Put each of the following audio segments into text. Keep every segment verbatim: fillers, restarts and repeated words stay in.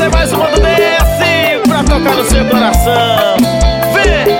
trazer mais um modo desse pra tocar no seu coração. Vem!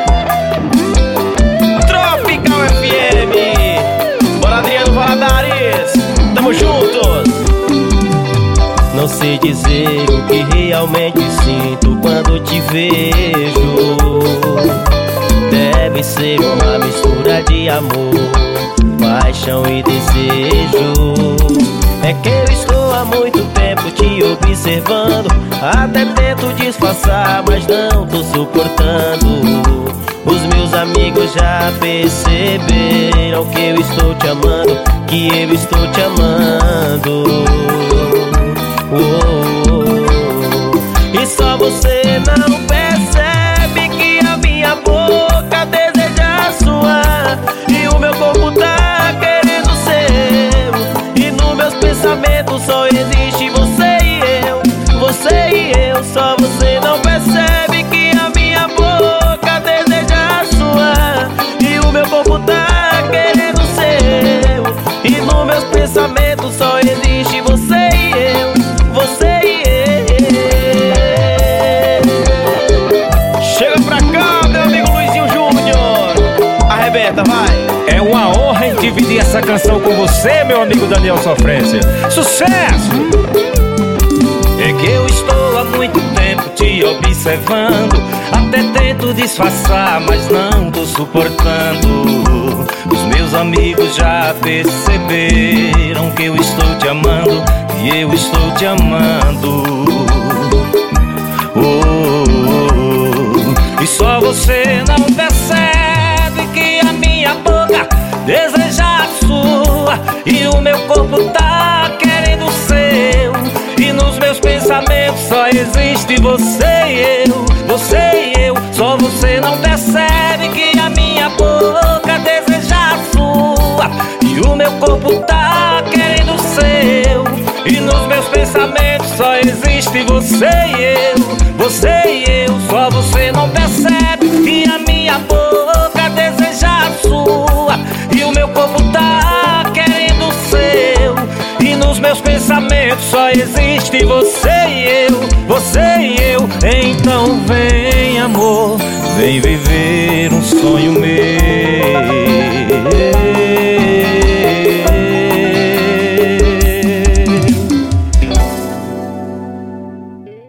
Tropical F M. Bora, Adriano Valadares, tamo juntos. Não sei dizer o que realmente sinto quando te vejo. Deve ser uma mistura de amor, paixão e desejo. É que eu estou há muito tempo te observando, até tento disfarçar, mas não tô suportando. Os meus amigos já perceberam que eu estou te amando, que eu estou te amando. Oh, oh, oh. E só você não percebe que a minha boca deseja suar, e o meu corpo tá querendo seu, e nos meus pensamentos só existe você e eu, você e eu. Só você não percebe que a minha boca deseja suar, e o meu corpo tá querendo seu, e nos meus pensamentos só existe você e eu, você e eu. Chega pra cá, meu amigo Luizinho Júnior. Arrebenta, vai. É uma honra em dividir essa canção com você, meu amigo Daniel Sofrência. Sucesso! É que eu estou há muito tempo te observando, até tento disfarçar, mas não tô suportando. Os meus amigos já perceberam que eu estou te amando, que eu estou te amando. Oh, oh, oh. E só você não percebe que a minha boca deseja a sua, e o meu corpo tá querendo o seu, e nos meus pensamentos só existe você e eu, você e eu. Só você não percebe que a minha boca deseja a sua, e o meu corpo tá querendo o seu, e nos meus pensamentos só existe você e eu, você e eu. Só você não percebe que a minha boca deseja a sua, e o meu corpo tá querendo o seu, e nos meus pensamentos só existe você e eu, você e eu. Então vem, amor, vem viver um sonho meu.